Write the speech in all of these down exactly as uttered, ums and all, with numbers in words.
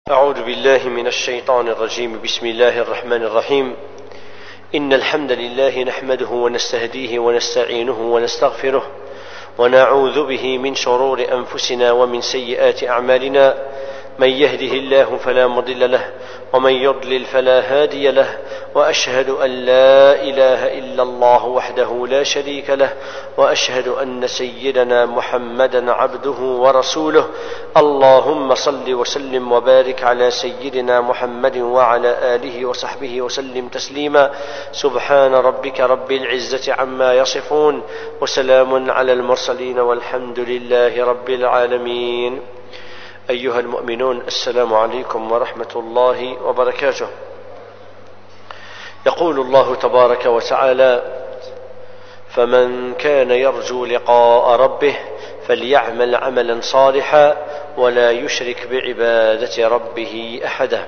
أعوذ بالله من الشيطان الرجيم. بسم الله الرحمن الرحيم. إن الحمد لله نحمده ونستهديه ونستعينه ونستغفره ونعوذ به من شرور أنفسنا ومن سيئات أعمالنا. من يهده الله فلا مضل له ومن يضلل فلا هادي له، وأشهد أن لا إله إلا الله وحده لا شريك له، وأشهد أن سيدنا محمدا عبده ورسوله. اللهم صل وسلم وبارك على سيدنا محمد وعلى آله وصحبه وسلم تسليما. سبحان ربك رب العزة عما يصفون، وسلام على المرسلين، والحمد لله رب العالمين. أيها المؤمنون، السلام عليكم ورحمة الله وبركاته. يقول الله تبارك وتعالى: فمن كان يرجو لقاء ربه فليعمل عملا صالحا ولا يشرك بعبادة ربه أحدا.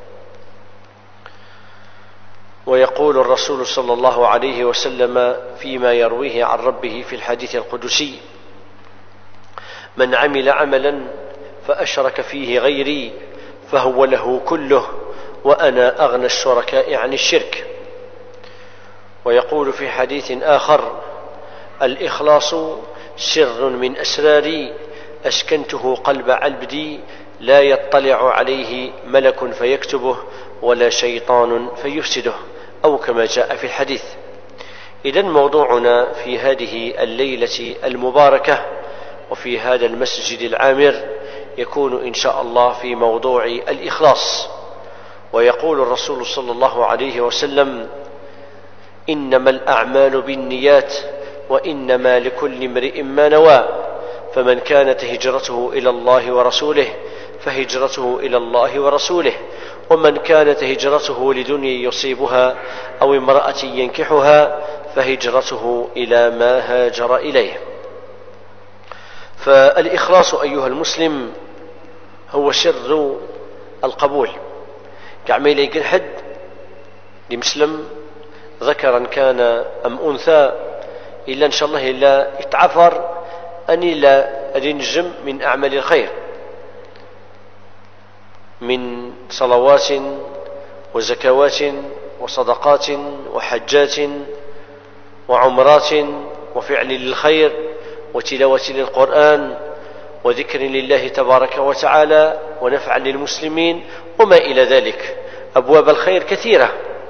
ويقول الرسول صلى الله عليه وسلم فيما يرويه عن ربه في الحديث القدسي: من عمل عملا فأشرك فيه غيري فهو له كله وأنا أغنى الشركاء عن الشرك. ويقول في حديث آخر: الإخلاص سر من أسراري أسكنته قلب عبدي لا يطلع عليه ملك فيكتبه ولا شيطان فيفسده، أو كما جاء في الحديث. إذن موضوعنا في هذه الليلة المباركة وفي هذا المسجد العامر يكون إن شاء الله في موضوع الإخلاص. ويقول الرسول صلى الله عليه وسلم: إنما الأعمال بالنيات وإنما لكل امرئ ما نوى، فمن كانت هجرته إلى الله ورسوله فهجرته إلى الله ورسوله، ومن كانت هجرته لدنيا يصيبها أو امرأة ينكحها فهجرته إلى ما هاجر إليه. فالإخلاص أيها المسلم هو سر القبول. كعميل يقول حد لمسلم ذكرا كان أم أنثى إلا إن شاء الله إلا يتعفر أني لا أنجم من أعمال الخير، من صلوات وزكوات وصدقات وحجات وعمرات وفعل للخير وتلاوة للقرآن وذكر لله تبارك وتعالى ونفع للمسلمين وما إلى ذلك. أبواب الخير كثيرة،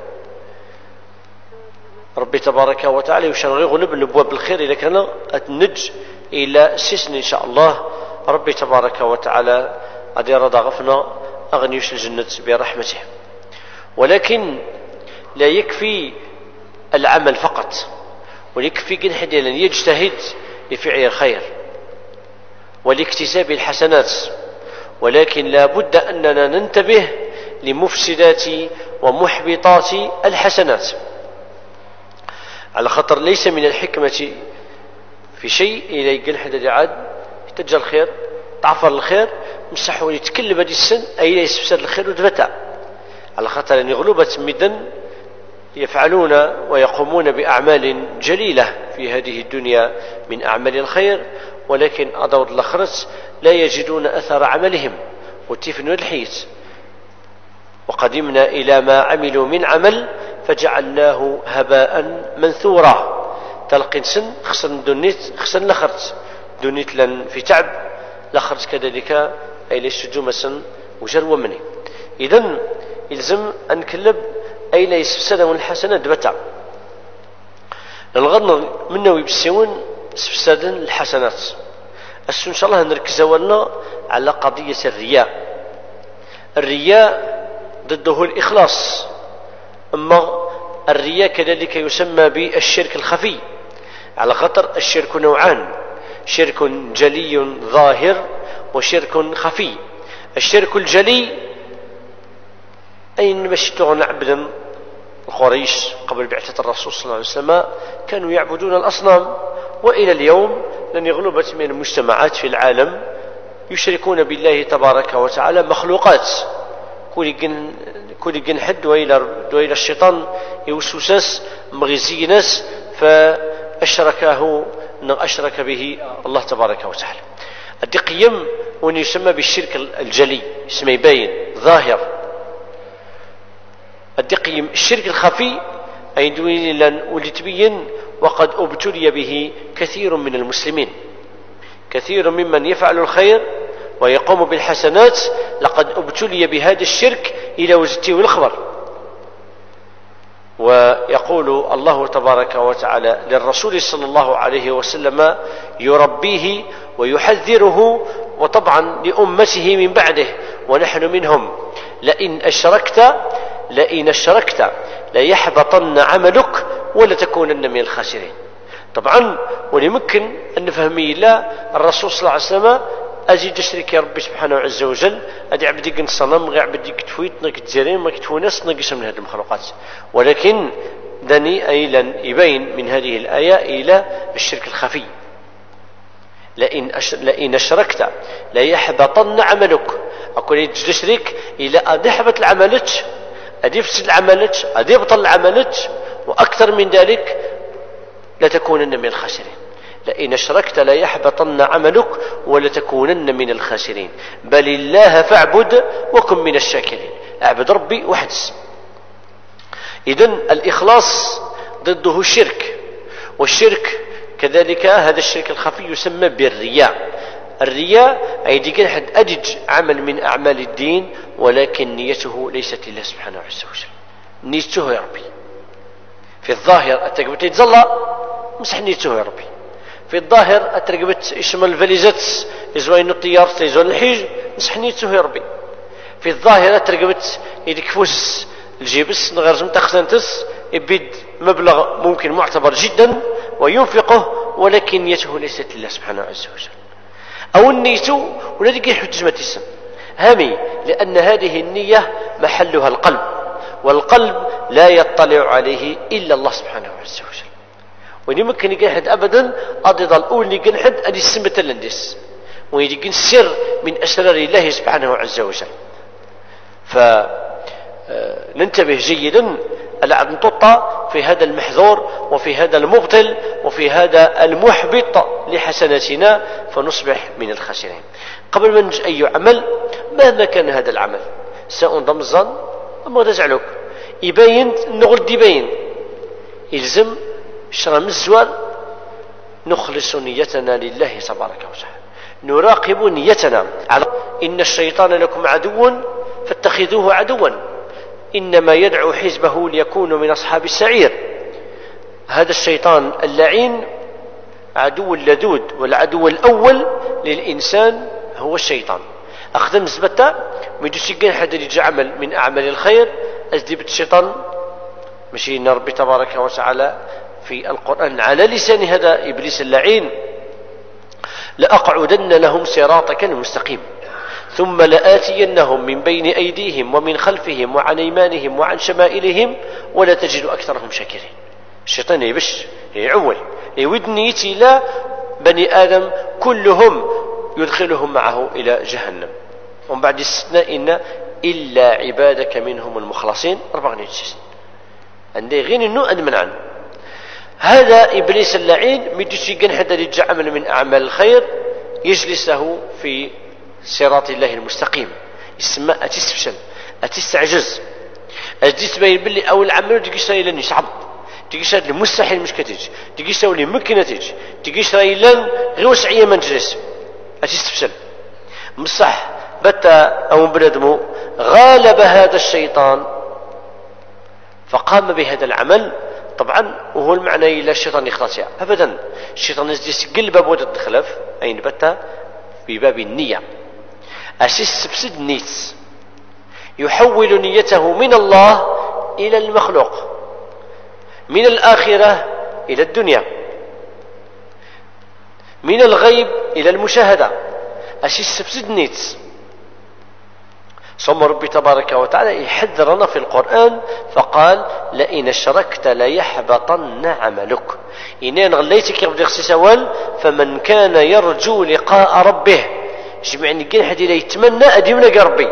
ربي تبارك وتعالى يشرغ غلب الأبواب الخير إذا كان أتنج إلى سسن إن شاء الله. ربي تبارك وتعالى قد يرضى غفنا أغنيش الجنة برحمته. ولكن لا يكفي العمل فقط، ويكفي جنحد أن يجتهد لفعل الخير ولاكتساب الحسنات، ولكن لا بد أننا ننتبه لمفسدات ومحبطات الحسنات، على خطر ليس من الحكمة في شيء إذا يقول حدا عاد يتجى الخير تعفر الخير مسحوا يتكلم هذه السن أي لا يسفسد الخير ودفتع، على خطر أن غلوبة مدن يفعلون ويقومون بأعمال جليلة في هذه الدنيا من أعمال الخير، ولكن أدور الأخرس لا يجدون أثر عملهم وتفنوا الحيث. وقدمنا إلى ما عملوا من عمل فجعلناه هباء منثورا. تلقين سن خسن دنيت خسن لخرت دنيت لن في تعب لخرت كذلك أي ليس جمسا وجروا مني. إذن يلزم أن نكلب أي لا يسفسد من الحسنة دبتع الغضن منه يبسيون سفساد الحسنات. السن إن شاء الله نركز ولنا على قضية الرياء. الرياء ضده الإخلاص، أما الرياء كذلك يسمى بالشرك الخفي، على خطر الشرك نوعان: شرك جلي ظاهر وشرك خفي. الشرك الجلي أين مشتغل عبدا القريش قبل بعثة الرسول صلى الله عليه وسلم كانوا يعبدون الأصنام، وإلى اليوم لن يغلبت من المجتمعات في العالم يشركون بالله تبارك وتعالى مخلوقات. كل جن حد وإلى الشيطان يوسوسس مغزينس فأشركه أشرك به الله تبارك وتعالى. الدقيم وأن يسمى بالشرك الجلي، اسمه باين. ظاهر. الدقيم الشرك الخفي أي دوين لن ولتبين وقد ابتلي به كثير من المسلمين، كثير ممن يفعل الخير ويقوم بالحسنات لقد ابتلي بهذا الشرك إلى وجدته الخبر. ويقول الله تبارك وتعالى للرسول صلى الله عليه وسلم يربيه ويحذره، وطبعا لأمته من بعده ونحن منهم: لئن أشركت لئن أشركت ليحبطن عملك ولتكونن من الخاسرين. طبعا وليمكن أن نفهم الله الرسول صلى الله عليه وسلم أزيد أشرك يا ربي سبحانه عز وجل أدي عبدك الصنم غير عبدك تفويت نك تزرين ما كتفونس نقص من هذه المخلوقات، ولكن دني أي لن يبين من هذه الآية إلى الشرك الخفي. لئن أش... لئن أشركت ليحبطن عملك، أقول يجد تشرك إلى أدي حبط العملك أدي يفسد العملك أدي يبطل العملك، وأكثر من ذلك لتكونن من الخاسرين. لئن أشركت ليحبطن عملك ولتكونن من الخاسرين، بل الله فاعبد وكن من الشاكرين. اعبد ربي وحدس. إذن الإخلاص ضده الشرك، والشرك كذلك هذا الشرك الخفي يسمى بالرياء. الرياء أي ديك حد أدج عمل من أعمال الدين ولكن نيته ليست لله سبحانه عز وجل، نيته يا ربي. في الظاهر التقبت يتزلى مسح نيته يا ربي، في الظاهر الترقبت يشمل الفاليزات يزوين الطيار يزوين الحيج مسح نيته يا ربي، في الظاهر الترقبت يديك فوس الجيبس نغرزم تخزنتس يبيد مبلغ ممكن معتبر جدا وينفقه ولكن نيته ليست لله سبحانه عز وجل. أو النية ولا ديك يحتج ما تسم هامي، لأن هذه النية محلها القلب، والقلب لا يطلع عليه إلا الله سبحانه عز وجل. ونمكن يجحد أبدا أضد الأول يجحد أدي السمة لندس ويجي السر من أسرار الله سبحانه عز وجل. فننتبه جيدا ألا نطط في هذا المحذور وفي هذا المبطل وفي هذا المحبط لحسناتنا فنصبح من الخاسرين. قبل ما نجي أي عمل مهما كان هذا العمل سواء ضمزان أما رجعلك يبين نغلد يبين يلزم شرم الزوال نخلص نيتنا لله تبارك وتعالى، نراقب نيتنا على إن الشيطان لكم عدو فاتخذوه عدوا إنما يدعو حزبه ليكون من أصحاب السعير. هذا الشيطان اللعين عدو اللدود، والعدو الأول للإنسان هو الشيطان. أخذ زبطة ميدوسيقين حدا يجي عمل من أعمال الخير أزدبت الشيطان مشي ربي تبارك وتعالى في القرآن على لسان هذا إبليس اللعين: لأقعدن لهم صراطك المستقيم ثم لآتينهم من بين أيديهم ومن خلفهم وعن أيمانهم وعن شمائلهم ولا تجد أكثرهم شاكرين. الشيطان يبش يعول يود نيتي لا بني آدم كلهم يدخلهم معه إلى جهنم، ومن بعد استثناء إن إلا عبادك منهم المخلصين أربعة نيتين عندي غين النوع أدمن عنه. هذا إبليس اللعين مدوش يجن حتى يرجع عمل من أعمال الخير يجلسه في صراط الله المستقيم، يسمى أتستفشل أتستعجز أجلس بين باللي أو العمل تجيش راي لن يصعب تجيش راي المستحيل مش كتيج تجيش راي ممكن تيج تجيش راي لن غير وسعية منجلس أتستفشل مصح بتا أو بلدمو غالب هذا الشيطان فقام بهذا العمل. طبعا وهو المعنى إلى الشيطان يخلص أبدا، الشيطان يجلس قلب بود الدخلف أين بتا في باب النية أسيس بسد نيت يحول نيته من الله إلى المخلوق، من الآخرة إلى الدنيا، من الغيب إلى المشاهدة. أسيس بسد نيت ثم ربي تبارك وتعالى يحذرنا في القرآن فقال: لئن اشركت ليحبطن عملك. إنين غليتك يبدي اغسسوال فمن كان يرجو لقاء ربه جمعني كين حد يتمنى أديمنا ربي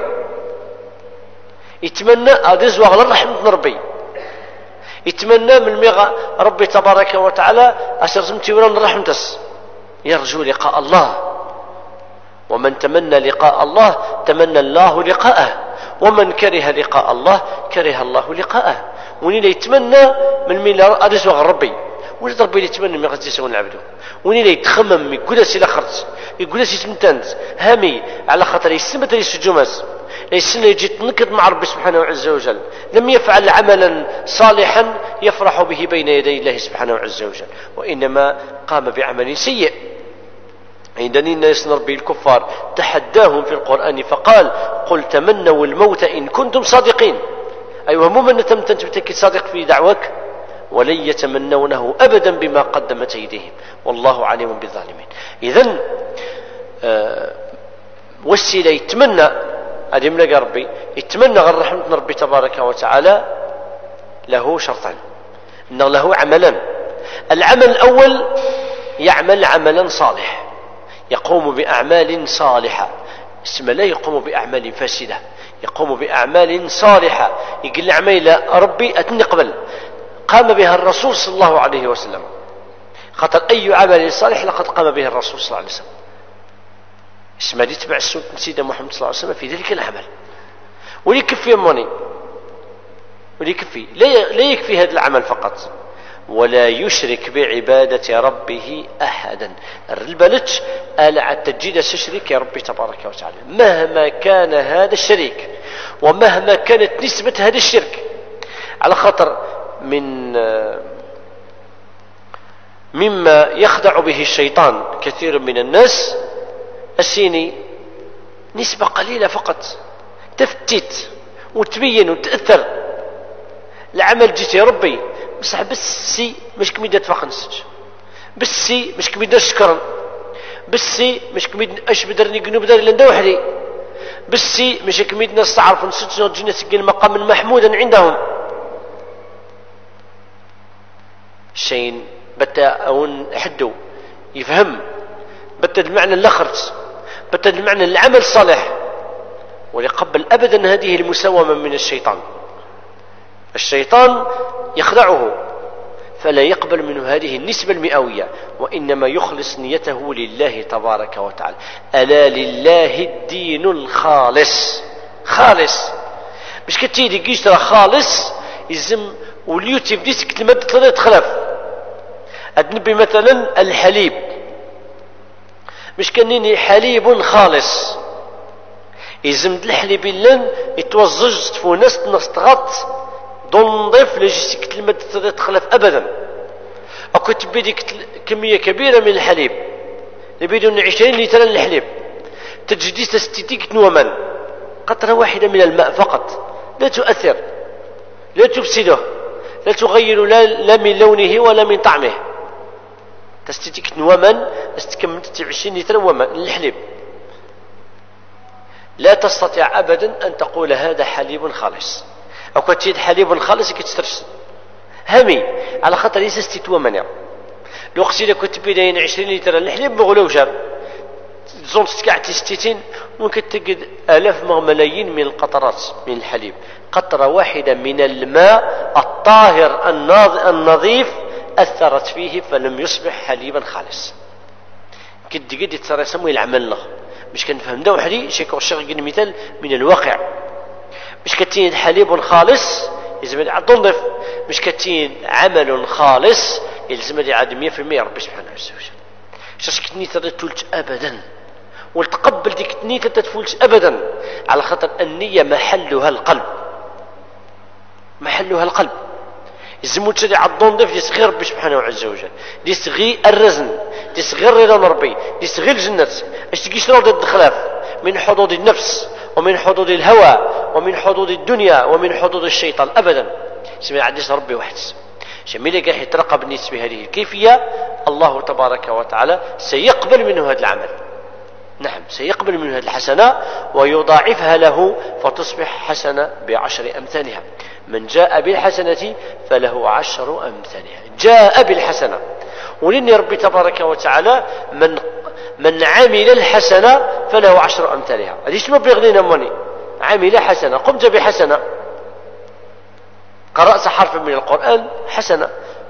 يتمنى أدز وغلا رحمة ربي يتمنى من ميغا ربي تبارك وتعالى أسرزمتي ولا رحمتس يرجو لقاء الله. ومن تمنى لقاء الله تمنى الله لقاءه، ومن كره لقاء الله كره الله لقاءه. وين لا يتمنى من مين ارزق ربي ولا ربي اللي يتمنى ما غاديش يسوي نعبدو. وين لا يتخمم يقول سي لاخرت يقول سي تمتنت هامي على خاطر يسمت لي سجوماس ليس يجي تنكد مع ربي سبحانه عز وجل، لم يفعل عملا صالحا يفرح به بين يدي الله سبحانه عز وجل، وإنما قام بعمل سيء. عندنا الناس ربي الكفار تحداهم في القرآن فقال قل تمنوا الموت إن كنتم صادقين. أيها مو من تمتنت بتكي صادق في دعوك، ولن يتمنونه أبدا بما قدمت أيديهم والله عليم بالظالمين. إذن آه وسيلة يتمنى هذه من ربي يتمنى غير رحمة ربي تبارك وتعالى له شرطان، إنه له عملا. العمل الأول يعمل عملا صالح، يقوم بأعمال صالحة، اسم لا يقوم بأعمال فاسدة، يقوم بأعمال صالحة يقول عميل ربي أتنقبل قام بها الرسول صلى الله عليه وسلم، خاطر أي عمل صالح لقد قام به الرسول صلى الله عليه وسلم. اسم هذه تبع السنة سيدنا محمد صلى الله عليه وسلم في ذلك العمل. وليكفي يموني وليكفي لا يكفي هذا العمل فقط، ولا يشرك بعبادة ربه أحدا. الرلبلتش ألا تجد تشرك يا ربي تبارك وتعالى مهما كان هذا الشريك ومهما كانت نسبة هذا الشرك، على خاطر من مما يخدع به الشيطان كثير من الناس السيني نسبة قليلة فقط تفتت وتبين وتأثر العمل جيت يا ربي بصح بالسي مش كميدة تفاق نسج، بالسي مش كميدة شكرا، بالسي مش كميدة اش بدرني قنوب داري لندا وحدي، بالسي مش كميدة ناس تعرف نسج نرجينا سجل مقام محمودا عندهم. الشيء بتا أون حدو يفهم بتا المعنى الأخرت بتا المعنى العمل الصالح، وليقبل أبدا هذه المساومة من الشيطان. الشيطان يخدعه فلا يقبل منه هذه النسبة المئوية، وإنما يخلص نيته لله تبارك وتعالى. ألا لله الدين الخالص، خالص مش كتير يجيش ترى خالص يزم واليوتيوب ديسك لما ثلاث خلاف. أدنبي مثلا الحليب مش كنيني حليب خالص يزمد الحليب لن يتوزج تفونس نستغط ضنضيف لجسك لما ثلاث خلاف أبدا. أكو تبي ديك كمية كبيرة من الحليب نبيدون عشرين لتر الحليب تجدي تستيتيك نوما قطرة واحدة من الماء فقط لا تؤثر لا تفسده لا تغير لا من لونه ولا من طعمه، تستيتيك نوما استكمل عشرين لتر وما الحليب. لا تستطيع أبدا أن تقول هذا حليب خالص أو كتيد حليب خالص كتسترس همي على خاطر ليس ستيتوا منع. لو قصيدة كنت بين عشرين لتر الحليب مغلو جاب زون تسكع تستيتين ممكن تجد آلاف ملايين من القطرات من الحليب. قطرة واحدة من الماء الطاهر النظيف أثرت فيه فلم يصبح حليبا خالص. كد قد تصير يسموه العمل له مش كنفهم ده وحدي شيء شغل مثال من الواقع. مش كتين حليب خالص يلزم تنظف، مش كتين عمل خالص يلزم يعاد مية في المية ربي سبحانه وتعالى. شاش كتني تولت ابدا وتقبل ديك كتني تتفولت ابدا، على خاطر النية محلها القلب، محلها القلب. يلزم تشري على الضنظف يصغير ربي سبحانه عز وجل، يصغي الرزن، يصغير رضا ربي، يصغي الجنة. اش تجيش ضد الخلاف من حدود النفس ومن حدود الهوى ومن حدود الدنيا ومن حدود الشيطان ابدا. سمي عديس ربي واحد شميل قاح يترقب الناس بهذه الكيفية، الله تبارك وتعالى سيقبل منه هذا العمل. نعم سيقبل منه هذه الحسنة ويضاعفها له فتصبح حسنة بعشر أمثالها. من جاء بالحسنة فله عشر أمثالها. جاء بالحسنة ولن ربي تبارك وتعالى من من عمل الحسنة فله عشر أمثالها. هذه شنو بيغنينا مني؟ عمل حسنة، قمت بحسنة، قرأت حرفا من القرآن حسنة،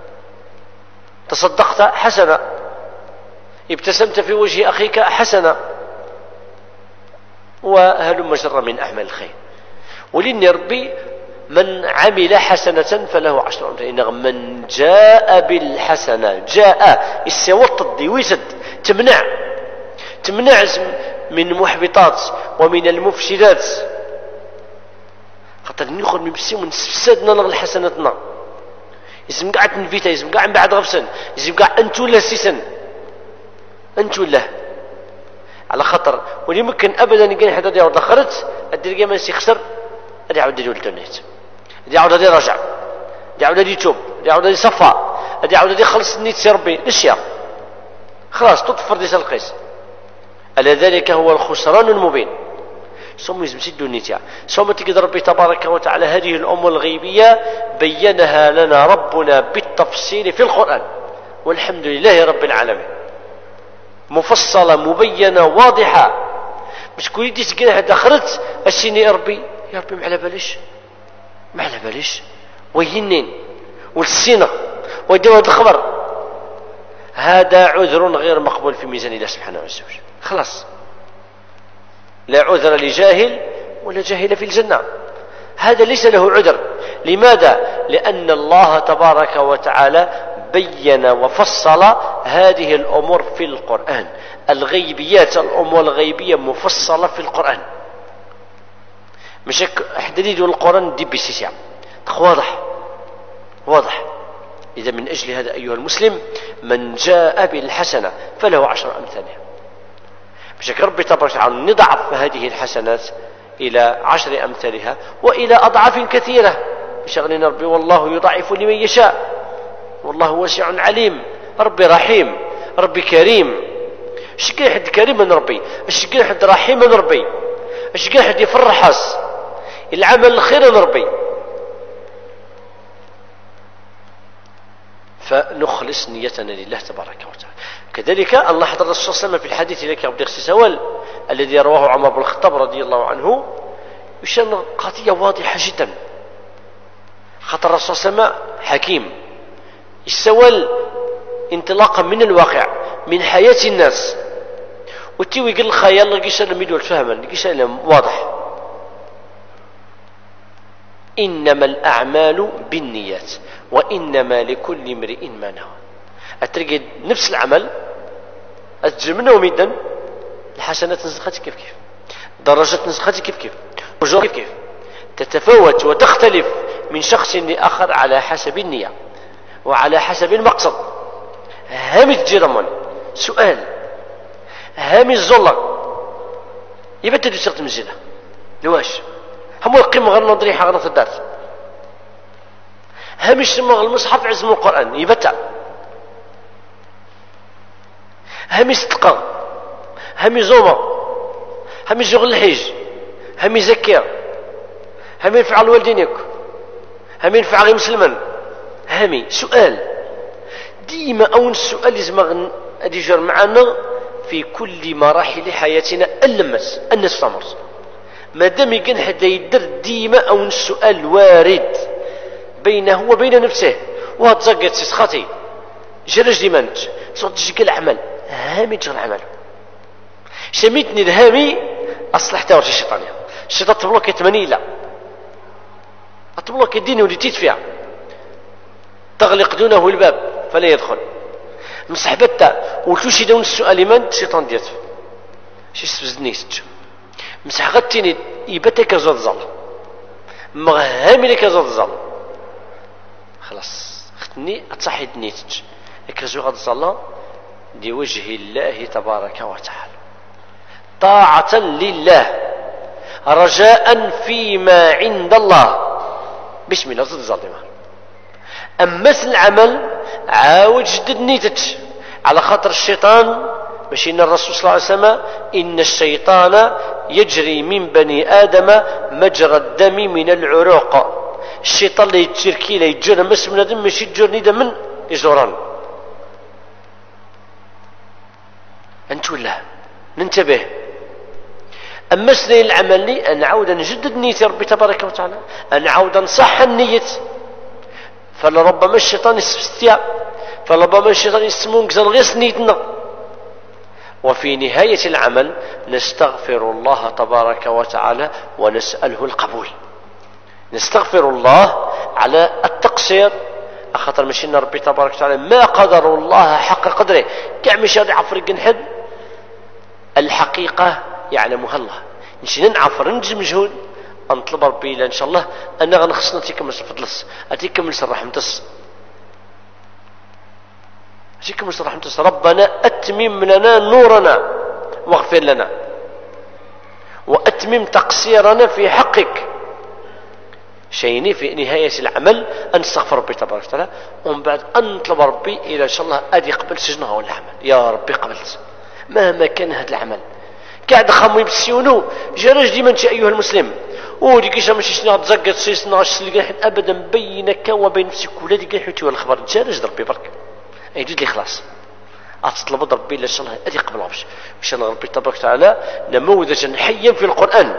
تصدقت حسنة، ابتسمت في وجه أخيك حسنة، وهلم جر من أعمال الخير. ولين ربي من عمل حسنة فله عشر أمثالها. من جاء بالحسنة، جاء السوى التضي ويسد تمنع تمنع من المحبطات ومن المفسدات، خاطر ناخذ من بسي ونسفسدنا لغ حسناتنا. يزم قاعد تنفيتا، يزم قاعد بعد غفسن، يزم قاعد انتو لا سيسن انتو له على خطر. ولي ممكن ابدا يلقى حدا يعاود خرج الدرجه ما يخسر، غادي يعاود يدير التونيت، غادي يعاود يرجع، غادي يعاود يتوب، غادي يعاود يصفى، غادي يعاود يخلص النيت سي ربي الاشياء خلاص تطفر ديس القيس. الا ذلك هو الخسران المبين. ثم يزمسدوا النتاع ثم تجد ربي تبارك وتعالى هذه الأمور الغيبية بينها لنا ربنا بالتفصيل في القرآن، والحمد لله رب العالمين، مفصلة مبينة واضحة. مش كل دي تقول هذا خرجت السيني ربي يا ربي ما على باليش ما على باليش وينين والسينة ويدوا هذا الخبر، هذا عذر غير مقبول في ميزان الله سبحانه وتعالى. خلاص لا عذر لجاهل ولا جاهل في الجنة، هذا ليس له عذر. لماذا؟ لأن الله تبارك وتعالى بين وفصل هذه الأمور في القرآن. الغيبيات الأمور الغيبية مفصلة في القرآن، مش حددي دون القرآن دي بسيسيا واضح واضح. إذا من أجل هذا أيها المسلم من جاء بالحسنة فله عشر أمثالها. مش ربي تبارك وتعالى نضعف هذه الحسنات إلى عشر أمثالها وإلى أضعاف كثيرة. شغلنا ربي والله يضاعف لمن يشاء والله واسع عليم. ربي رحيم، ربي كريم. اش كاين حد كريم من ربي، اش كاين حد رحيم من ربي، اش كاين حد يفرحس العمل الخير من ربي. فنخلص نيتنا لله تبارك وتعالى. كذلك الله حضر الرسول صلى الله عليه وسلم في الحديث لك عبد السوال الذي رواه عمر بن الخطاب رضي الله عنه يشان قضية واضحة جدا. خاطر الرسول صلى الله عليه وسلم حكيم السوال انطلاقا من الواقع من حياة الناس، وتيوي يقول الخيال لقي سلم يدول فهما لقي سلم واضح. إنما الأعمال بالنيات وإنما لكل امرئ ما نوى. أترقد نفس العمل أتجمعنا وميدا الحسنات نسختي كيف كيف، درجات نسختي كيف كيف، أجور كيف كيف، تتفاوت وتختلف من شخص لآخر على حسب النية وعلى حسب المقصد. هامي الجرمان سؤال هامي الزلق يبتدي تشتغل مزينة لواش هم القيمة غير نظري حغنا في الدار هامي الشمغ المصحف عزم القرآن يبتع هامي ستقى هامي زوما هامي شغل الحج هامي زكية هامي ينفع والدينك هامي ينفع غير مسلما. هامي سؤال ديما أون السؤال لازم أدي جر معنا في كل مراحل حياتنا اللمس الناس تمر ما دام يكن حتى يدر ديما أون السؤال وارد بينه وبين نفسه وهتزقت سخاتي جرج ديمانت صوت تجيك العمل هامي تشغل العمل سميتني الهامي أصلح تاورش الشيطانية الشيطان تبلوك يتمني لا أتبلوك الدين ولي تيت تغلق دونه الباب فلا يدخل مسحبتا وتوشي دون السؤال من الشيطان ديت شي سبزنيست مسح غتيني يبتك زاد زال مغهامي لك زاد زال خلاص اختني اتصحي دنيتك لك زو غاد زال لوجه الله تبارك وتعالى طاعة لله رجاء فيما عند الله بسم الله زاد زال أما العمل عاود جدد نيتك على خاطر الشيطان ماشي ان الرسول صلى الله عليه وسلم ان الشيطان يجري من بني آدم مجرى الدم من العروق. الشيطان اللي يتشركي لا يتجرمس من الدم ماشي يتجرني دم من يزوران. انت ولا ننتبه. اما سنين العمل لي ان عاود نجدد نيتي ربي تبارك وتعالى ان عاود نصح النية فلربما الشيطان يستيا فلربما الشيطان يسمون كزن غير نيتنا. وفي نهاية العمل نستغفر الله تبارك وتعالى ونسأله القبول نستغفر الله على التقصير، خاطر ماشي ان ربي تبارك وتعالى ما قدر الله حق قدره، كاع ماشي غادي يعفر ينحد الحقيقه يعلمها الله. نمشي نعفر ننجز مجهود نطلب ربي الا ان شاء الله انا غنخصنا تيكمل فضلس اتيكمل رحمتس اتيكمل رحمتس. ربنا اتمم لنا نورنا واغفر لنا واتمم تقصيرنا في حقك. شيني في نهاية العمل أن نستغفر ربي تبارك وتعالى، ومن بعد أن نطلب ربي إلى إن شاء الله أدي قبل سجنه العمل. يا ربي قبلت مهما كان هذا العمل قاعد خامو يبسيونو جرج ديما أنت أيها المسلم ودي كيش ماشي شنو تزقط سيسنا سلقاح أبدا بينك وبين نفسك ولا ديك حيتي ولا الخبر جرج ربي برك أي جد لي خلاص أتطلب ربي إلى إن شاء الله أدي قبل عبش إن شاء الله ربي تبارك وتعالى نموذجا حيا في القرآن.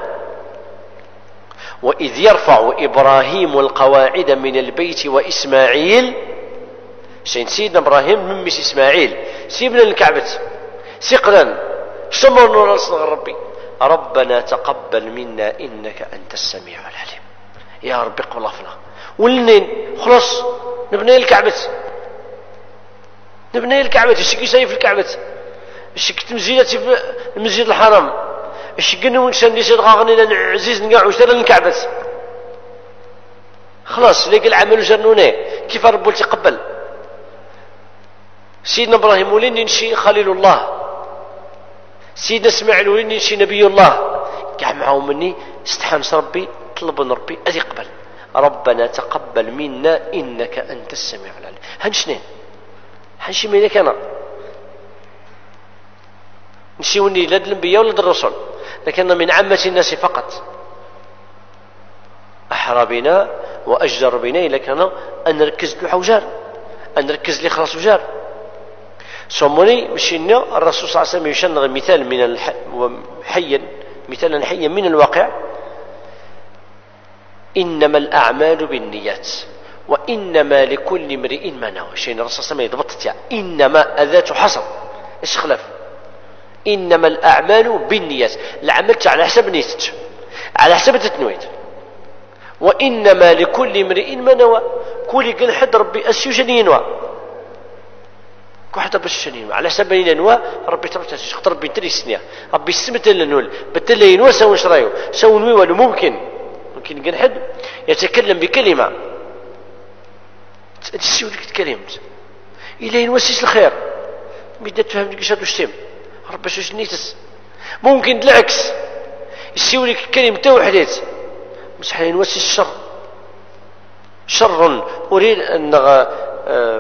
وإذ يرفع إبراهيم القواعد من البيت وإسماعيل، سيدنا إبراهيم من مش إسماعيل سيبنا الكعبة سقلا شمر نور ربي ربنا تقبل منا إنك أنت السميع العليم. يا ربي قبل أفنا ولنين خلاص نبني الكعبة نبني الكعبة الشكي شايف الكعبة الشكي تمزيلتي في المسجد الحرام الشقن ونشان ليش الغاغني لان عزيز نقع وشترى الكعبة خلاص لقى العمل جنونه كيف ربو تقبل. سيدنا ابراهيم ولين ينشي خليل الله، سيدنا اسماعيل ولين ينشي نبي الله، كاع معاهم مني استحانس ربي طلب من ربي أدي قبل ربنا تقبل منا إنك أنت السميع العليم. هنشنين هنشي مينك أنا نشيوني لد الانبياء ولد الرسل، لكن من عامة الناس فقط أحرى بنا وأجدر بنا لكن أن نركز له حوجار أن نركز لي خلاص وجار. سموني مشينا الرسول صلى الله عليه وسلم يشنغ مثال من الح... حيا مثالا حيا من الواقع. إنما الأعمال بالنيات وإنما لكل امرئ ما نوى. شيء الرسول صلى الله عليه وسلم يضبط يعني إنما أذات حصر إيش خلاف إنما الأعمال بالنيات، العمل على حسب نيتك على حسب تتنويت، وإنما لكل امرئ ما نوى. كل قال حد ربي أسيوجن ينوى كل حد باش ينوى على حسب ينوى ربي تبارك وتعالى ربي تري سنيا ربي السمت لنول بتل ينوى سوون شرايو سوون وي ولا ممكن ممكن قال حد يتكلم بكلمة تسيو لك تكلمت إلا ينوى سيس الخير بدأ تفهم لك شادو شتم ربي شو نيتس. ممكن بالعكس يسيو لك كلمة توحدت مسح ينوسي الشر شر أريد أن أه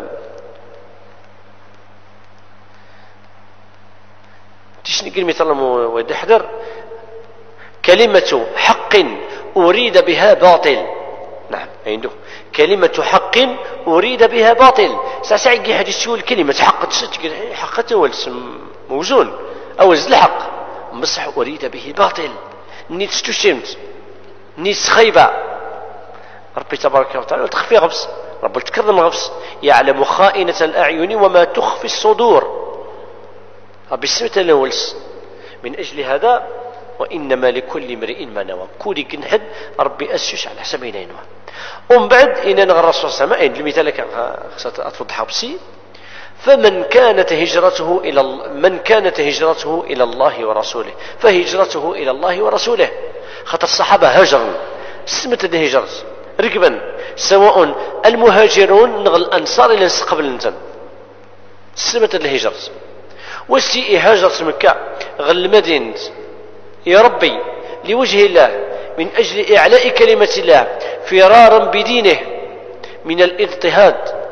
تشني كلمة الله ودحذر كلمة حق أريد بها باطل. نعم عنده كلمة حق أريد بها باطل. سأسعي حديث يقول كلمة حق تصدق حقته والسم موزون أو الحق مصح أريد به باطل نيت استشمت نيت خيبة. ربي تبارك وتعالى تخفي غبس ربي تكرم غبس يعلم خائنة الأعين وما تخفي الصدور. ربي سمت الأولس من أجل هذا وإنما لكل امرئ ما نوى. كل كنحد ربي أسيش على حسب ينوى. ومن بعد إن نغى الرسول صلى الله عليه وسلم المثال لك أتفضح بسي فمن كانت هجرته إلى من كانت هجرته إلى الله ورسوله فهجرته إلى الله ورسوله. خاطر الصحابة هاجروا سمت هجرت ركبا سواء المهاجرون نغ الأنصار اللي قبل نتن سمت الهجرت والسي هاجرت مكة غل المدينة يا ربي لوجه الله من أجل إعلاء كلمة الله فرارا بدينه من الاضطهاد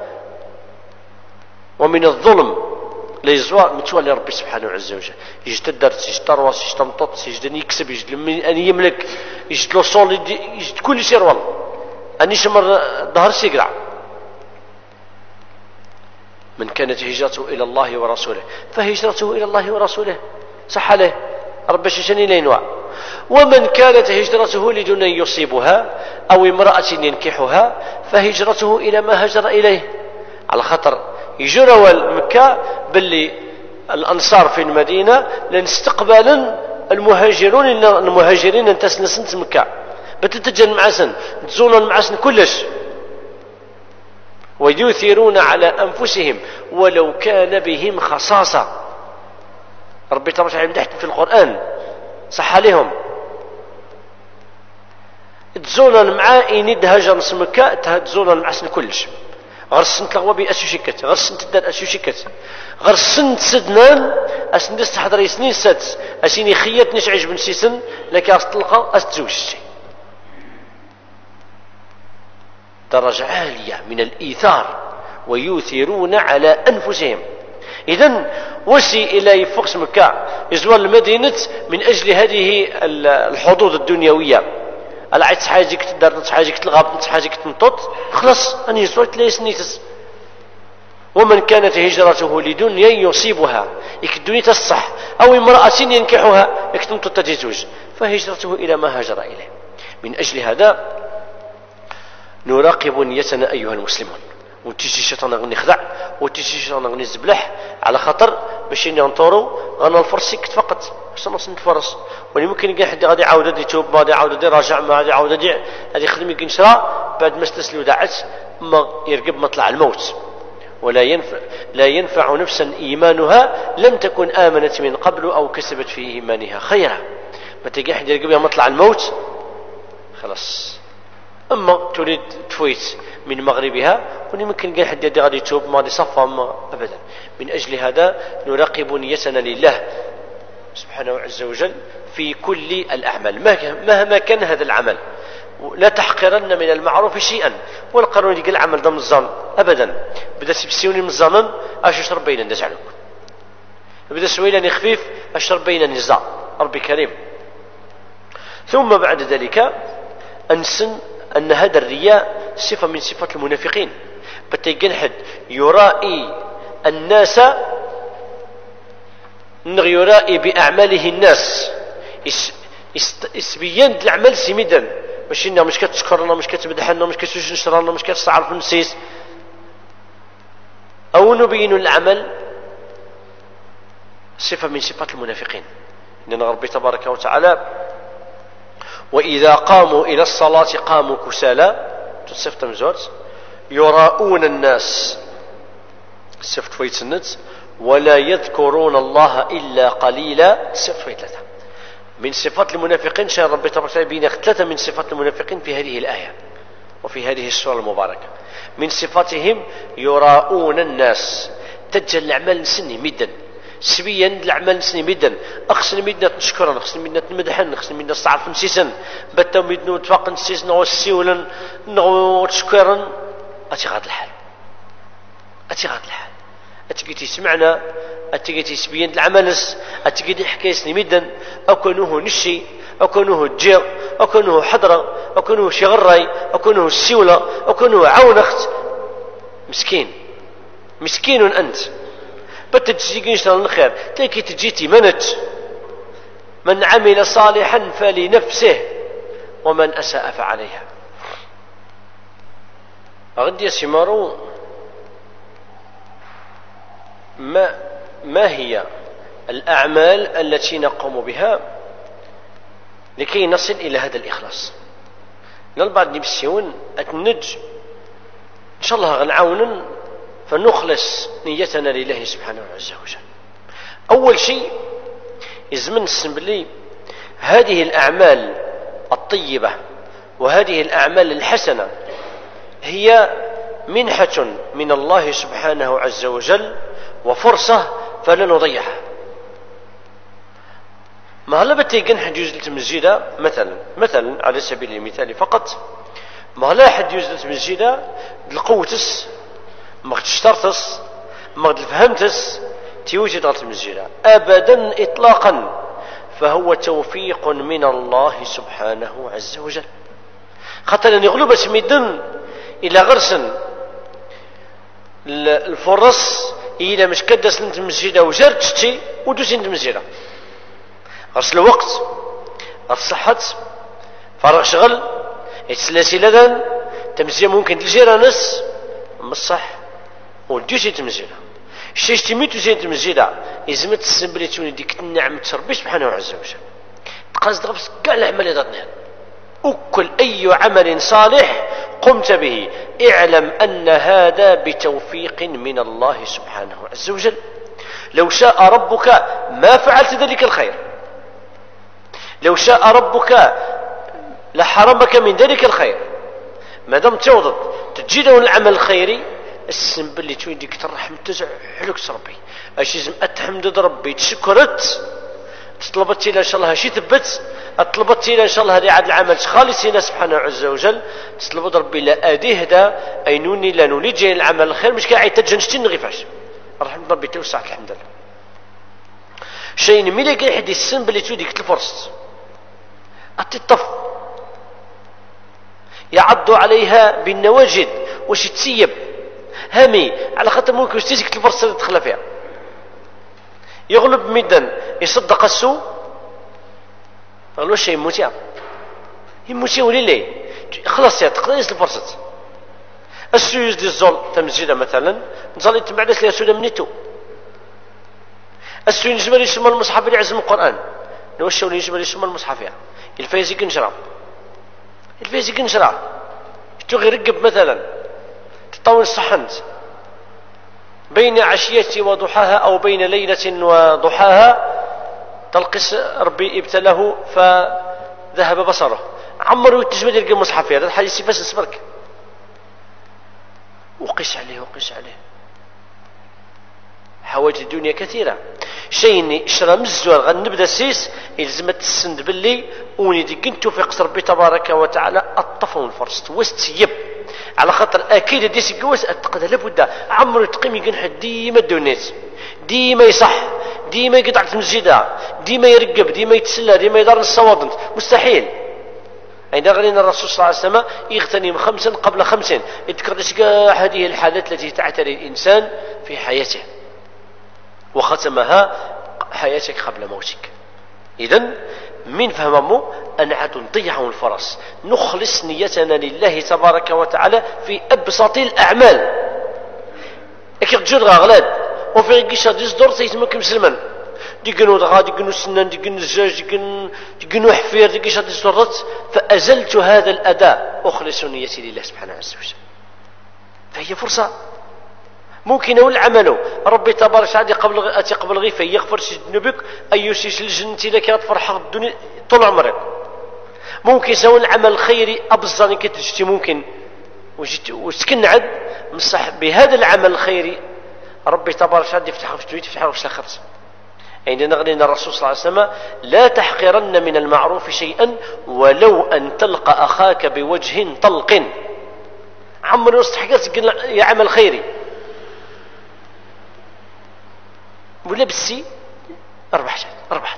ومن الظلم ليزوار متولي ربي سبحانه عز وجل يجد الدرس يجد تروس يجد تمطط يجد أن يكسب يجد أن يملك يجد لوصول يجد كل شيء والله أن يشمر ظهر سيقرع. من كانت هجرته إلى الله ورسوله فهجرته إلى الله ورسوله صح له رب ششني لينوع. ومن كانت هجرته لدنيا يصيبها أو امرأة ينكحها فهجرته إلى ما هجر إليه. على خطر يجروا مكة باللي الأنصار في المدينة لنستقبلا المهاجرون المهاجرين انتسنا سنة مكة بتتجن المعسن تزول المعسن كلش. ويؤثرون على أنفسهم ولو كان بهم خصاصة. ربي تبارك وتعالى مدحت في القرآن صح عليهم تزول المعا إن يدهجر سمكة تزول المعسن كلش. غير السن تلغوا بي أسو شكت غير السن تدار أسو شكت غير السن تسدنان أسن دست حضر سنين سادس أسيني خيات نشعج بن سيسن لك أستلقى أستزوج الشيء. درجة عالية من الإيثار ويؤثرون على أنفسهم. إذن وسي إلى يفوق مكة يزور المدينة من أجل هذه الحظوظ الدنيوية. ألا عيد حاجك تدار حاجك تلغب حاجك تنطط خلاص أن يزور تلاقي نيتس. ومن كانت هجرته لدنيا يصيبها يك الدنيا تصح أو امرأة ينكحها يك تنطط تزوج فهجرته إلى ما هاجر إليه. من أجل هذا نراقب نيتنا أيها المسلمون وتيجي الشيطان غني خدع وتيجي الشيطان غني زبلح على خطر باش ينطروا غنا الفرس يكت فقط باش نص نتفرس. ولي ممكن يلقى حد غادي يعاود يتوب ما غادي يعاود يراجع ما غادي يعاود يديع غادي يخدم يمكن شرا بعد ما استسلم ودعت ما يرقب مطلع الموت. ولا ينفع لا ينفع نفسا إيمانها لم تكن آمنت من قبل أو كسبت في إيمانها خيرا. ما تلقى حد يرقب مطلع الموت خلاص. أما تريد تفويت من مغربها ولي ممكن قال حد غادي يتوب ما غادي يصفى أبدا. من أجل هذا نراقب نيتنا لله سبحانه عز وجل في كل الأعمال مهما كان هذا العمل. لا تحقرن من المعروف شيئا والقانون يقول العمل ده مزان أبدا. بدا سبسيوني مزانا أش يشرب بين الناس عليك بدا سويلاني خفيف أشرب بين النزاع ربي كريم. ثم بعد ذلك أنسن أن هذا الرياء صفة من صفات المنافقين. بتيجن حد يرائي الناس يرائي بأعماله الناس يسبيان الأعمال سميدا مش إنها مش كتشكرنا مش كتمدحنا مش كتشرنا مش كتستعرف النسيس أو نبين العمل صفة من صفات المنافقين. إننا ربي تبارك وتعالى وإذا قاموا إلى الصلاة قاموا كسالى تصفت مزوت يراؤون الناس صفت فويت النت ولا يذكرون الله إلا قليلا صفت فويت ثلاثة. من صفات المنافقين شاء ربي تبارك وتعالى بين ثلاثة من صفات المنافقين في هذه الآية وفي هذه السورة المباركة. من صفاتهم يراؤون الناس تجل الأعمال سني مدا سبيا الأعمال نسني مدا أخسن مدنا تشكرا أخسن مدنا تمدحن أخسن مدنا تستعرف نسيسا بتا مدنا تفاق نسيس نغو السيولا نغو تشكرا أتي غاد الحال أتي غاد الحال أتي سمعنا أتي سبيا العملس أتي حكاية سني مدا أكونوه نشي أكونوه الجير أكونوه حضرة أكونوه شغري أكونوه السيولة أكونوه عونخت مسكين مسكين أنت بتجيك نشتغل الخير تلاقي تجيتي منت من عمل صالحا فلنفسه ومن أساء فعليها. أغدي سمارو ما ما هي الأعمال التي نقوم بها لكي نصل إلى هذا الإخلاص. نالبعض نبسيون أتنج إن شاء الله غنعاون فنخلص نيتنا لله سبحانه عز وجل. أول شيء يزمن السنبلي هذه الأعمال الطيبة وهذه الأعمال الحسنة هي منحة من الله سبحانه عز وجل وفرصة فلا نضيعها. ما هلا بتيجن حد يجلس مسجدا مثلا مثلا على سبيل المثال فقط ما هلا حد يجلس مسجدا القوتس ما تشترطس ما فهمتس تيوجد غلط المسجد أبدا إطلاقا فهو توفيق من الله سبحانه عز وجل. خاطر أن يغلب سميدن إلى غرسن الفرص إلى مش كدس انت المسجد وجرت تشتي ودوس انت المسجد غرس الوقت غرس صحت فرغ شغل يتسلاسي لدن تمزيه ممكن تلجيرانس مش صح وديوسي تمزيدا الشيء تميتو زين تمزيدا يزمت السنبليتون ديك النعمة ربي سبحانه عز وجل تقاس دغبس كاع الأعمال اللي ضدناها أكل أي عمل صالح قمت به اعلم أن هذا بتوفيق من الله سبحانه عز وجل. لو شاء ربك ما فعلت ذلك الخير، لو شاء ربك لحرمك من ذلك الخير. ما دام توضد تجي له العمل الخيري السن باللي توين ديك ترحم تزع حلوك ربي اش لازم اتحمد ربي تشكرت طلبت الى ان شاء الله شي ثبت طلبت الى ان شاء الله هذه عاد العمل خالص لله سبحانه عز وجل تطلب ربي لا اديه دا اينوني لا نولي جاي العمل الخير مش كاع تجنشتي نغيفاش رحمة ربي توسع الحمد لله. شيء ملي كيحد السن باللي تو ديك الفرص الطف يعض عليها بالنواجد واش تسيب همي على خاطر ممكن تيجيك الفرصه اللي تدخل فيها يغلب مدا يصدق السوء قالوا شيء يموتيا يموتيا ولي ليه خلاص يا تقدر الفرصه السويز دي الزول تمزيده مثلا نزال يتبع ناس اللي سودا منيتو السويز يجبر يسمى المصحف اللي يعزم القران لو الشو اللي يجبر يسمى المصحف يعني الفايزي كنشرا الفايزي كنشرا تو غير رقب مثلا تطول الصحن بين عشية وضحاها أو بين ليلة وضحاها تلقس ربي ابتلاه فذهب بصره عمرو يتجمد يلقى المصحف هذا الحديث بس اصبرك وقس عليه وقس عليه. حوائج الدنيا كثيرة شيء شرا مزور غنبدا السيس يلزمت السند باللي وني كنتو في قصر ربي تبارك وتعالى الطفل الفرص واستيب على خاطر اكيد ديس الجواز اتقد لابد عمرو تقيم ينحى ديما دونيت ديما يصح ديما يقطع في المسجد ديما يرقب ديما يتسلى ديما يدار الصوادم مستحيل. عند غيرنا الرسول صلى الله عليه وسلم يغتنم خمسا قبل خمسين يذكر هذه الحالات التي تعتري الانسان في حياته وختمها حياتك قبل موتك. إذن من فهمه أن عاد نضيع الفرص نخلص نيتنا لله تبارك وتعالى في أبسط الأعمال. لكن رجل غلاد وفي قيشة ديس دور سيتمكن مسلما ديقنو دغا ديقنو سنان ديقنو الزاج ديقنو ديقنو حفير ديقيشة ديس دورت فأزلت هذا الأداء أخلص نيتي لله سبحانه عز وجل. فهي فرصة ممكن أول عمله ربي تبارك وتعالى قبل أتي قبل غيفة يغفر ذنوبك أي يسيس الجنة لك تفرح الدنيا طول عمرك. ممكن سوى العمل الخيري أبزاني كتجتي ممكن وتكن عد مصح بهذا العمل الخيري ربي تبارك وتعالى يفتحه في الدنيا يفتحه في الآخرة. يعني نغنينا الرسول صلى الله عليه وسلم لا تحقرن من المعروف شيئا ولو أن تلقى أخاك بوجه طلق. عمر يستحق يا عمل خيري ولا بالسي ربحت ربحت.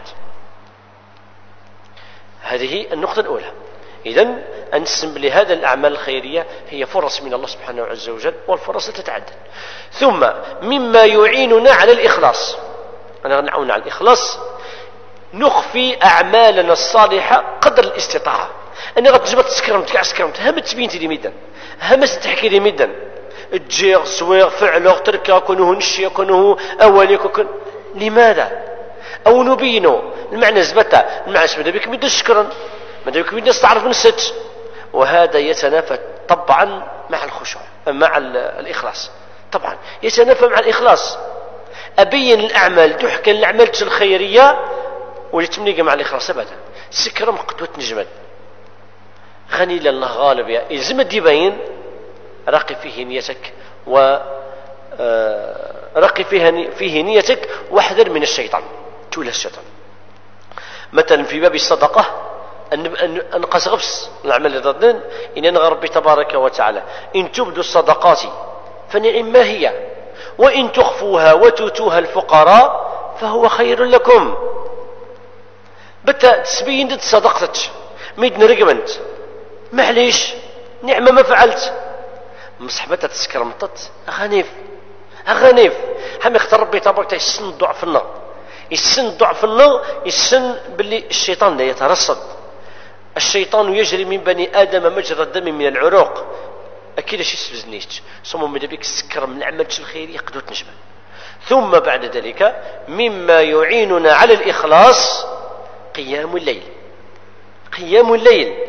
هذه النقطة الأولى. إذن أنسم لهذا الأعمال الخيرية هي فرص من الله سبحانه عز وجل والفرص تتعدد. ثم مما يعيننا على الإخلاص أنا نعون على الإخلاص نخفي أعمالنا الصالحة قدر الاستطاعة. أنا غتجبت سكرمت كاع سكرمت هم تبينتي لي ميدا هم تحكي لي ميدا الجيغ زويغ فعلوغ تركا كونه نشي كونه أولي كون لماذا أو نبينه المعنى زبطة المعنى سبدا بك مدى شكرا مدى بك مدى استعرف نسج. وهذا يتنافى طبعا مع الخشوع مع الإخلاص طبعا يتنافى مع الإخلاص. أبين الأعمال تحكى الأعمال الخيرية ولتمنيق مع الإخلاص أبدا سكرم قدوة نجمل غني لله غالب يا إلزم الديبين رقي فيه نيتك و رقي فيه فيه نيتك واحذر من الشيطان تولى الشيطان. مثلا في باب الصدقة أن قصغفس العمل ضدن إن ربي تبارك وتعالى إن تبدوا الصدقات فنعم ما هي وإن تخفوها وتؤتوها الفقراء فهو خير لكم. بتا تسبين دت صدقتك ميد نرقمنت معليش نعمة ما فعلت مصحبتها تسكرمطت غنيف غنيف هم يختار ربي تبارك يسن ضعفنا يسن ضعفنا يسن باللي الشيطان لا يترصد. الشيطان يجري من بني آدم مجرى الدم من العروق أكيد شي سبزنيت صمم من بك السكر من العمل الخير يقدر تنجم. ثم بعد ذلك مما يعيننا على الإخلاص قيام الليل قيام الليل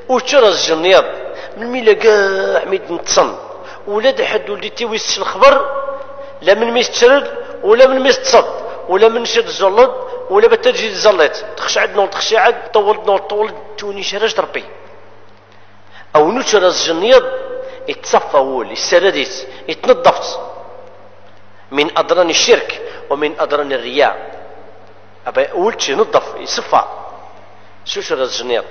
وترى الجنيض من ميلا كاع ميد نتصن ولا حد ولدتي ويس الخبر لا من ميسترد ولا من ميستصد ولا من شد الزلط ولا بتجي الزلط تخشعد نول تخشعد طول نول طول توني شرج ربي او نشر الجنيض يتصفى ول يسرديت يتنظفت من اضران الشرك ومن اضران الرياء ابا ولت ينظف يصفى ششر الجنيض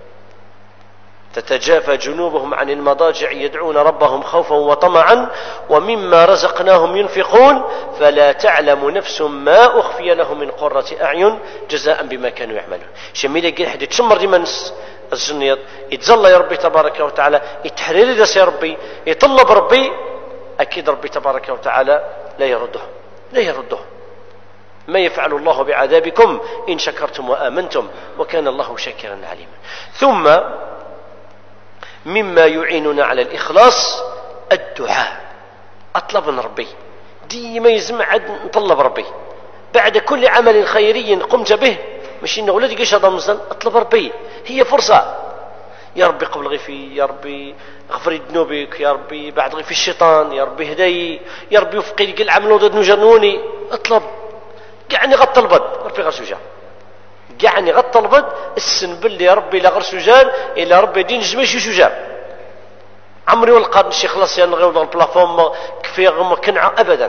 تتجافى جنوبهم عن المضاجع يدعون ربهم خوفا وطمعا ومما رزقناهم ينفقون فلا تعلم نفس ما أخفي لهم من قرة أعين جزاء بما كانوا يعملون. شميل يقول حد يتشمر ديما الجنيض يتزلى يا ربي تبارك وتعالى يتحرر داس يا ربي يطلب ربي أكيد ربي تبارك وتعالى لا يرده لا يرده. ما يفعل الله بعذابكم إن شكرتم وآمنتم وكان الله شاكرا عليما. ثم مما يعيننا على الإخلاص الدعاء. أطلب من ربي ديما يزم عد نطلب ربي بعد كل عمل خيري قمت به مش إنه ولدي قيش هذا مزل أطلب ربي هي فرصة يا ربي قبل غفي يا ربي اغفر ذنوبك يا ربي بعد غفي الشيطان يا ربي هداي يا ربي وفقي لي العمل وضد نجرنوني اطلب قعني غط البد ربي غير سجان قعني غط البد السنبل يا ربي لا غير سجان إلا ربي دين جميش سجان عمري والقاد مشي خلاص يعني غير البلافون كفي غم كنعه ابدا.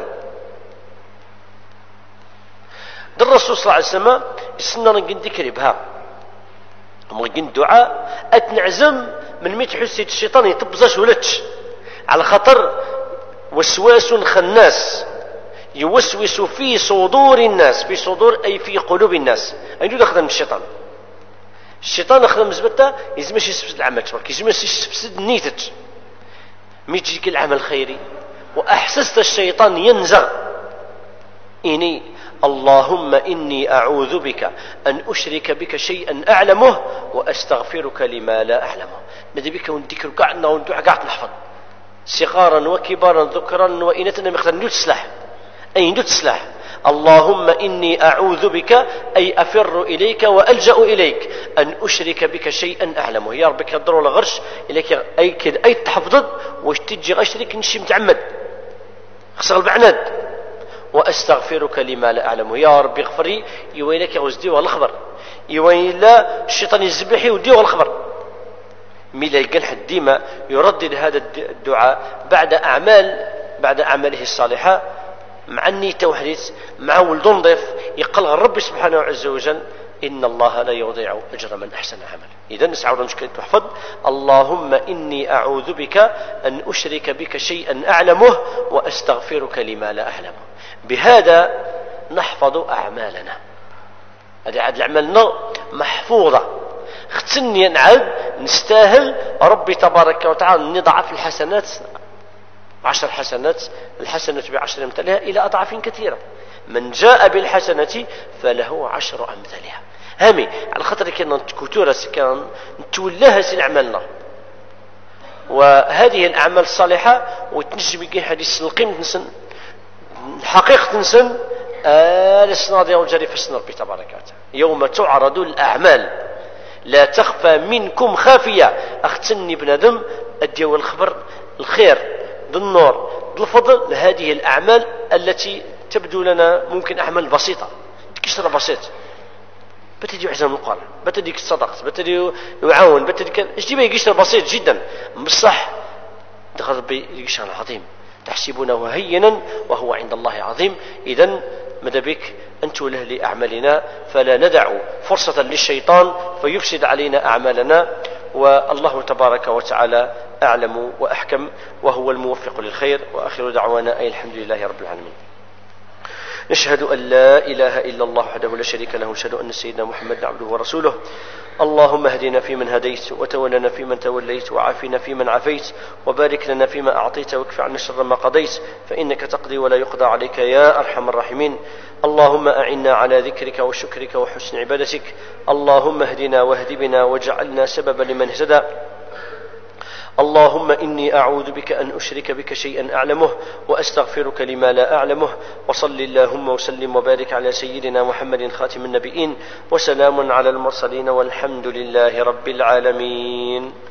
در الرسول صلى الله عليه وسلم يسنى نقول ذكري بها نقول دعاء اتنعزم من ميت حسيت الشيطان يطبزاش ولتش على خطر وسواس خناس يوسوس في صدور الناس في صدور اي في قلوب الناس. اين يدخل من الشيطان؟ الشيطان اخذ مزبته يزمش يسفسد العمل تبارك يزمش يسفسد نيتك ميجيك العمل خيري وأحسست الشيطان ينزغ إني اللهم إني أعوذ بك أن أشرك بك شيئا أعلمه وأستغفرك لما لا أعلمه. ماذا بك وندكر قعدنا وندعى قاعد نحفظ صغارا وكبارا ذكرا وإنتنا مختار ندوت سلاح أي ندوت سلاح اللهم إني أعوذ بك أي أفر إليك وألجأ إليك أن أشرك بك شيئا أعلمه. يا ربك يضروا لغرش إليك أي كد أي تحفظت واش تجي غشرك نشي متعمد خسر البعناد وأستغفرك لما لا أعلمه. يا ربي اغفري يويلك يغزدي والخبر يوين لا الشيطان يزبحي ودي والخبر. ميلا يقلح ديما يردد هذا الدعاء بعد أعمال بعد أعماله الصالحة مع النية وحديث مع ولد نظيف يقلها الرب سبحانه عز وجل إن الله لا يضيع أجر من أحسن عملا. إذا نسعى مشكلة تحفظ اللهم إني أعوذ بك أن أشرك بك شيئا أعلمه وأستغفرك لما لا أعلمه. بهذا نحفظ أعمالنا. هذه عاد الأعمال محفوظة ختني نعد نستاهل ربي تبارك وتعالى نضعف الحسنات عشر حسنات الحسنة بعشر أمثالها إلى أضعاف كثيرة. من جاء بالحسنة فله عشر أمثالها. هامي على خاطر كنا كتورة كان نتولاها سن أعمالنا وهذه الأعمال الصالحة وتنجم يجي حديث القيمة نسن حقيقة نسن آل السناضي والجري في السن ربي تبارك وتعالى يوم تعرض الأعمال لا تخفى منكم خافية. أختني بندم أدي الخبر الخير ذو النور ذو الفضل لهذه الأعمال التي تبدو لنا ممكن أعمال بسيطة كشرة بسيط بتدي يحزن القرآن بتدي الصدقة بتدي يعاون بتدي ايش تبي يقشر بسيط جدا بصح دخل بيقشر عظيم تحسبونه هينا وهو عند الله عظيم. إذن ماذا بك أنت له لأعمالنا فلا ندع فرصة للشيطان فيفسد علينا أعمالنا. والله تبارك وتعالى أعلم وأحكم وهو الموفق للخير. وآخر دعوانا أي الحمد لله رب العالمين. نشهد أن لا إله إلا الله وحده لا شريك له ونشهد أن سيدنا محمد عبده ورسوله. اللهم اهدنا فيمن هديت وتولنا فيمن توليت وعافنا فيمن عافيت وبارك لنا فيما أعطيت واكف عنا شر ما قضيت فإنك تقضي ولا يقضى عليك يا أرحم الراحمين. اللهم أعنا على ذكرك وشكرك وحسن عبادتك. اللهم اهدنا واهد بنا واجعلنا سببا لمن اهتدى. اللهم إني أعوذ بك أن أشرك بك شيئا أعلمه وأستغفرك لما لا أعلمه. وصل اللهم وسلم وبارك على سيدنا محمد خاتم النبيين، وسلام على المرسلين، والحمد لله رب العالمين.